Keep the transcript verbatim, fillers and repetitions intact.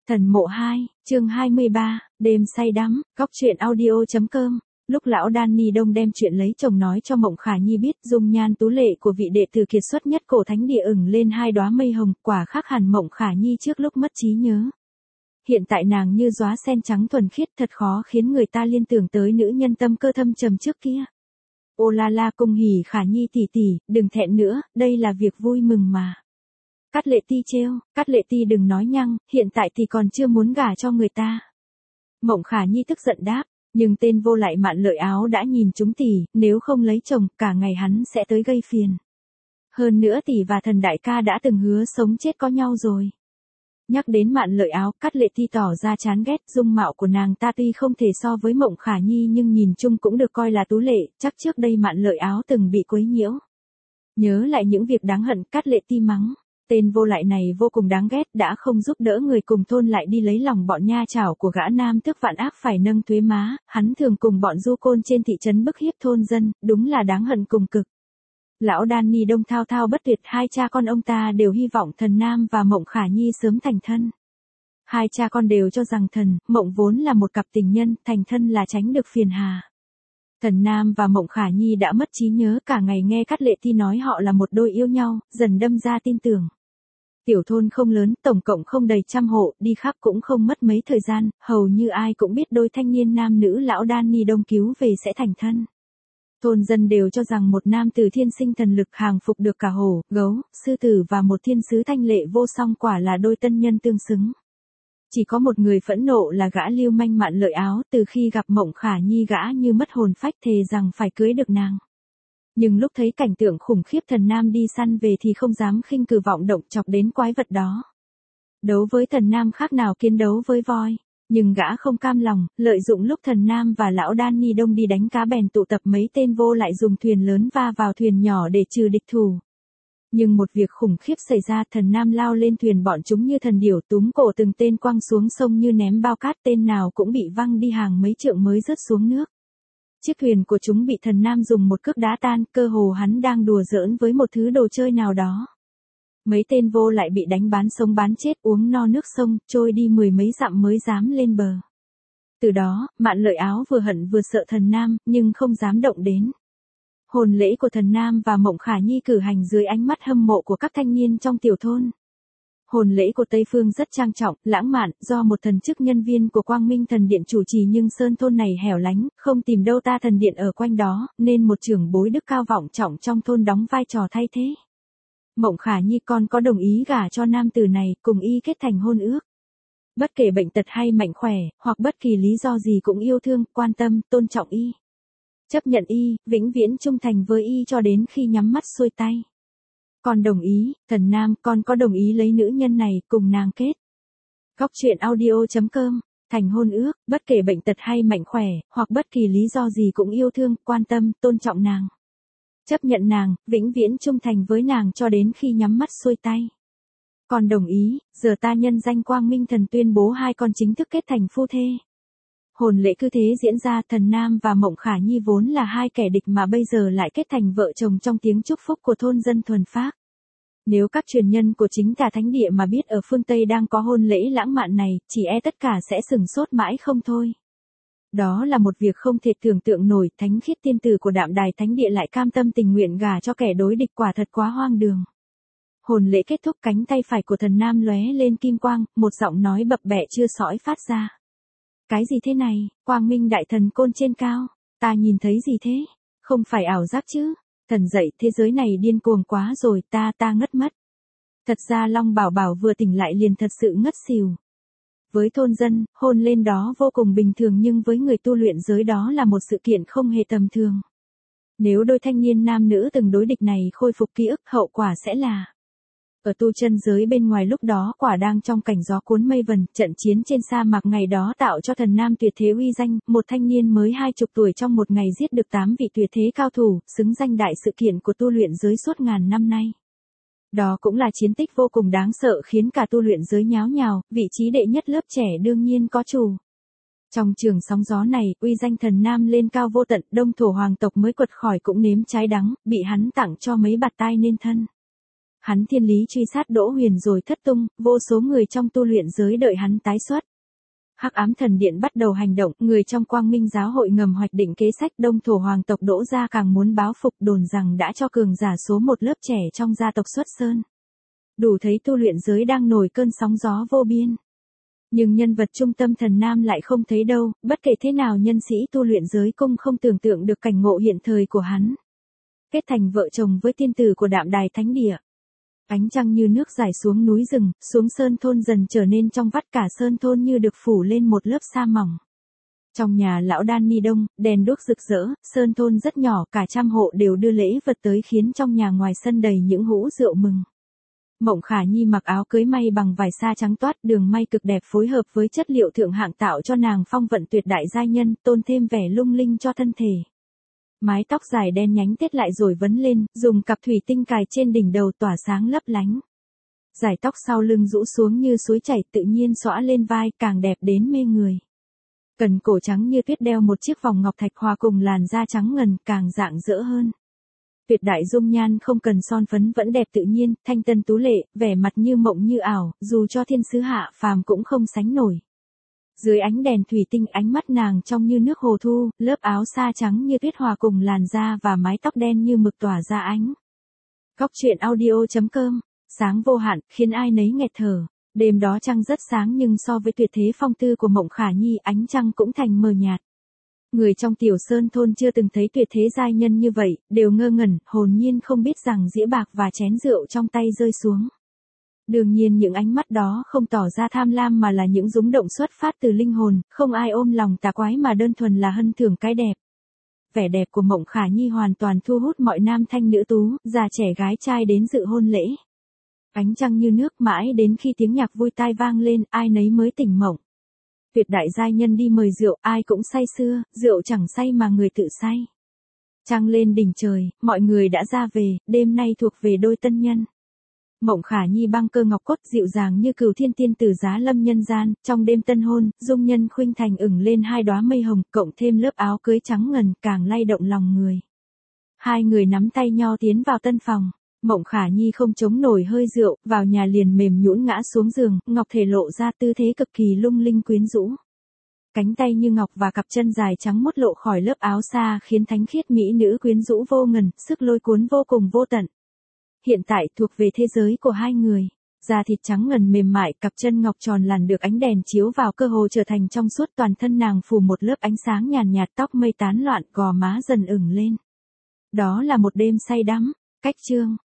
Thần mộ hai, chương hai mươi ba, đêm say đắm, góc truyện audio.com. Lúc lão Danny Đông đem chuyện lấy chồng nói cho Mộng Khả Nhi biết, dung nhan tú lệ của vị đệ tử kiệt xuất nhất cổ thánh địa ửng lên hai đóa mây hồng, quả khác hẳn Mộng Khả Nhi trước lúc mất trí nhớ. Hiện tại nàng như đóa sen trắng thuần khiết, thật khó khiến người ta liên tưởng tới nữ nhân tâm cơ thâm trầm trước kia. Ô la la, cung hỉ Khả Nhi tỷ tỷ, đừng thẹn nữa, đây là việc vui mừng mà. Cát Lệ Ti trêu, Cát Lệ Ti đừng nói nhăng, hiện tại thì còn chưa muốn gả cho người ta. Mộng Khả Nhi tức giận đáp, nhưng tên vô lại Mạn Lợi Áo đã nhìn chúng tỷ, nếu không lấy chồng, cả ngày hắn sẽ tới gây phiền. Hơn nữa tỷ và thần đại ca đã từng hứa sống chết có nhau rồi. Nhắc đến Mạn Lợi Áo, Cát Lệ Ti tỏ ra chán ghét, dung mạo của nàng ta tuy không thể so với Mộng Khả Nhi nhưng nhìn chung cũng được coi là tú lệ, chắc trước đây Mạn Lợi Áo từng bị quấy nhiễu. Nhớ lại những việc đáng hận, Cát Lệ Ti mắng. Tên vô lại này vô cùng đáng ghét, đã không giúp đỡ người cùng thôn lại đi lấy lòng bọn nha chảo của gã nam tước vạn ác phải nâng thuế má, hắn thường cùng bọn du côn trên thị trấn bức hiếp thôn dân, đúng là đáng hận cùng cực. Lão Danny Đông thao thao bất tuyệt, hai cha con ông ta đều hy vọng Thần Nam và Mộng Khả Nhi sớm thành thân. Hai cha con đều cho rằng Thần, Mộng vốn là một cặp tình nhân, thành thân là tránh được phiền hà. Thần Nam và Mộng Khả Nhi đã mất trí nhớ, cả ngày nghe Cát Lệ Ti nói họ là một đôi yêu nhau, dần đâm ra tin tưởng. Tiểu thôn không lớn, tổng cộng không đầy trăm hộ, đi khắp cũng không mất mấy thời gian, hầu như ai cũng biết đôi thanh niên nam nữ lão Danny Đông cứu về sẽ thành thân. Thôn dân đều cho rằng một nam tử thiên sinh thần lực hàng phục được cả hổ, gấu, sư tử và một thiên sứ thanh lệ vô song, quả là đôi tân nhân tương xứng. Chỉ có một người phẫn nộ là gã lưu manh Mạn Lợi Áo, từ khi gặp Mộng Khả Nhi gã như mất hồn phách, thề rằng phải cưới được nàng. Nhưng lúc thấy cảnh tượng khủng khiếp Thần Nam đi săn về thì không dám khinh cử vọng động chọc đến quái vật đó. Đấu với Thần Nam khác nào kiến đấu với voi, nhưng gã không cam lòng, lợi dụng lúc Thần Nam và lão Danny Đông đi đánh cá bèn tụ tập mấy tên vô lại dùng thuyền lớn va vào thuyền nhỏ để trừ địch thủ. Nhưng một việc khủng khiếp xảy ra, Thần Nam lao lên thuyền bọn chúng như thần điểu, túm cổ từng tên quăng xuống sông như ném bao cát, tên nào cũng bị văng đi hàng mấy trượng mới rớt xuống nước. Chiếc thuyền của chúng bị Thần Nam dùng một cước đá tan, cơ hồ hắn đang đùa giỡn với một thứ đồ chơi nào đó. Mấy tên vô lại bị đánh bán sống bán chết, uống no nước sông, trôi đi mười mấy dặm mới dám lên bờ. Từ đó, Mạn Lợi Áo vừa hận vừa sợ Thần Nam, nhưng không dám động đến. Hôn lễ của Thần Nam và Mộng Khả Nhi cử hành dưới ánh mắt hâm mộ của các thanh niên trong tiểu thôn. Hôn lễ của Tây Phương rất trang trọng, lãng mạn, do một thần chức nhân viên của Quang Minh Thần Điện chủ trì, nhưng sơn thôn này hẻo lánh, không tìm đâu ta thần điện ở quanh đó, nên một trưởng bối đức cao vọng trọng trong thôn đóng vai trò thay thế. Mộng Khả Nhi con có đồng ý gả cho nam tử này, cùng y kết thành hôn ước. Bất kể bệnh tật hay mạnh khỏe, hoặc bất kỳ lý do gì cũng yêu thương, quan tâm, tôn trọng y. Chấp nhận y, vĩnh viễn trung thành với y cho đến khi nhắm mắt xuôi tay. Con đồng ý, Thần Nam, con có đồng ý lấy nữ nhân này, cùng nàng kết. Góc truyện audio.com, thành hôn ước, bất kể bệnh tật hay mạnh khỏe, hoặc bất kỳ lý do gì cũng yêu thương, quan tâm, tôn trọng nàng. Chấp nhận nàng, vĩnh viễn trung thành với nàng cho đến khi nhắm mắt xuôi tay. Con đồng ý, giờ ta nhân danh Quang Minh Thần tuyên bố hai con chính thức kết thành phu thê. Hôn lễ cứ thế diễn ra, Thần Nam và Mộng Khả Nhi vốn là hai kẻ địch mà bây giờ lại kết thành vợ chồng trong tiếng chúc phúc của thôn dân thuần phác. Nếu các truyền nhân của chính tà thánh địa mà biết ở phương Tây đang có hôn lễ lãng mạn này, chỉ e tất cả sẽ sửng sốt mãi không thôi. Đó là một việc không thể tưởng tượng nổi, thánh khiết tiên tử của Đạm Đài Thánh Địa lại cam tâm tình nguyện gả cho kẻ đối địch, quả thật quá hoang đường. Hôn lễ kết thúc, cánh tay phải của Thần Nam lóe lên kim quang, một giọng nói bập bẹ chưa sõi phát ra. Cái gì thế này, Quang Minh Đại Thần Côn trên cao, ta nhìn thấy gì thế? Không phải ảo giác chứ? Thần dậy, thế giới này điên cuồng quá rồi, ta ta ngất mất. Thật ra Long Bảo Bảo vừa tỉnh lại liền thật sự ngất xỉu. Với thôn dân, hôn lên đó vô cùng bình thường, nhưng với người tu luyện giới đó là một sự kiện không hề tầm thường. Nếu đôi thanh niên nam nữ từng đối địch này khôi phục ký ức, hậu quả sẽ là... Ở tu chân giới bên ngoài lúc đó quả đang trong cảnh gió cuốn mây vần, trận chiến trên sa mạc ngày đó tạo cho Thần Nam tuyệt thế uy danh, một thanh niên mới hai chục tuổi trong một ngày giết được tám vị tuyệt thế cao thủ, xứng danh đại sự kiện của tu luyện giới suốt ngàn năm nay. Đó cũng là chiến tích vô cùng đáng sợ khiến cả tu luyện giới nháo nhào, vị trí đệ nhất lớp trẻ đương nhiên có chủ. Trong trường sóng gió này, uy danh Thần Nam lên cao vô tận, Đông Thổ hoàng tộc mới quật khỏi cũng nếm trái đắng, bị hắn tặng cho mấy bạt tai nên thân. Hắn thiên lý truy sát Đỗ Huyền rồi thất tung, vô số người trong tu luyện giới đợi hắn tái xuất. Hắc ám thần điện bắt đầu hành động, người trong Quang Minh giáo hội ngầm hoạch định kế sách, Đông Thổ hoàng tộc Đỗ gia càng muốn báo phục, đồn rằng đã cho cường giả số một lớp trẻ trong gia tộc xuất sơn. Đủ thấy tu luyện giới đang nổi cơn sóng gió vô biên. Nhưng nhân vật trung tâm Thần Nam lại không thấy đâu, bất kể thế nào nhân sĩ tu luyện giới cung không tưởng tượng được cảnh ngộ hiện thời của hắn. Kết thành vợ chồng với tiên tử của Đạm Đài Thánh Địa. Ánh trăng như nước rải xuống núi rừng, xuống sơn thôn dần trở nên trong vắt, cả sơn thôn như được phủ lên một lớp sa mỏng. Trong nhà lão Danny Đông, đèn đuốc rực rỡ, sơn thôn rất nhỏ, cả trăm hộ đều đưa lễ vật tới khiến trong nhà ngoài sân đầy những hũ rượu mừng. Mộng Khả Nhi mặc áo cưới may bằng vải sa trắng toát, đường may cực đẹp phối hợp với chất liệu thượng hạng tạo cho nàng phong vận tuyệt đại giai nhân, tôn thêm vẻ lung linh cho thân thể. Mái tóc dài đen nhánh tết lại rồi vấn lên, dùng cặp thủy tinh cài trên đỉnh đầu tỏa sáng lấp lánh. Dải tóc sau lưng rũ xuống như suối chảy tự nhiên xõa lên vai, càng đẹp đến mê người. Cần cổ trắng như tuyết đeo một chiếc vòng ngọc thạch hòa cùng làn da trắng ngần, càng rạng rỡ hơn. Tuyệt đại dung nhan không cần son phấn vẫn đẹp tự nhiên, thanh tân tú lệ, vẻ mặt như mộng như ảo, dù cho thiên sứ hạ phàm cũng không sánh nổi. Dưới ánh đèn thủy tinh, ánh mắt nàng trong như nước hồ thu, lớp áo sa trắng như tuyết hòa cùng làn da và mái tóc đen như mực tỏa ra ánh. Góc truyện audio chấm com, sáng vô hạn, khiến ai nấy nghẹt thở. Đêm đó trăng rất sáng nhưng so với tuyệt thế phong tư của Mộng Khả Nhi, ánh trăng cũng thành mờ nhạt. Người trong tiểu sơn thôn chưa từng thấy tuyệt thế giai nhân như vậy, đều ngơ ngẩn, hồn nhiên không biết rằng dĩa bạc và chén rượu trong tay rơi xuống. Đương nhiên những ánh mắt đó không tỏ ra tham lam mà là những rúng động xuất phát từ linh hồn, không ai ôm lòng tà quái mà đơn thuần là hân thưởng cái đẹp. Vẻ đẹp của Mộng Khả Nhi hoàn toàn thu hút mọi nam thanh nữ tú, già trẻ gái trai đến dự hôn lễ. Ánh trăng như nước mãi đến khi tiếng nhạc vui tai vang lên, ai nấy mới tỉnh mộng. Tuyệt đại giai nhân đi mời rượu, ai cũng say sưa, rượu chẳng say mà người tự say. Trăng lên đỉnh trời, mọi người đã ra về, đêm nay thuộc về đôi tân nhân. Mộng Khả Nhi băng cơ ngọc cốt dịu dàng như cửu thiên tiên tử giá lâm nhân gian, trong đêm tân hôn, dung nhân khuynh thành ửng lên hai đóa mây hồng, cộng thêm lớp áo cưới trắng ngần, càng lay động lòng người. Hai người nắm tay nho tiến vào tân phòng. Mộng Khả Nhi không chống nổi hơi rượu, vào nhà liền mềm nhũn ngã xuống giường, ngọc thể lộ ra tư thế cực kỳ lung linh quyến rũ. Cánh tay như ngọc và cặp chân dài trắng muốt lộ khỏi lớp áo sa khiến thánh khiết mỹ nữ quyến rũ vô ngần, sức lôi cuốn vô cùng vô tận. Hiện tại thuộc về thế giới của hai người. Da thịt trắng ngần mềm mại, cặp chân ngọc tròn làn được ánh đèn chiếu vào cơ hồ trở thành trong suốt, toàn thân nàng phủ một lớp ánh sáng nhàn nhạt, tóc mây tán loạn, gò má dần ửng lên. Đó là một đêm say đắm. Cách chương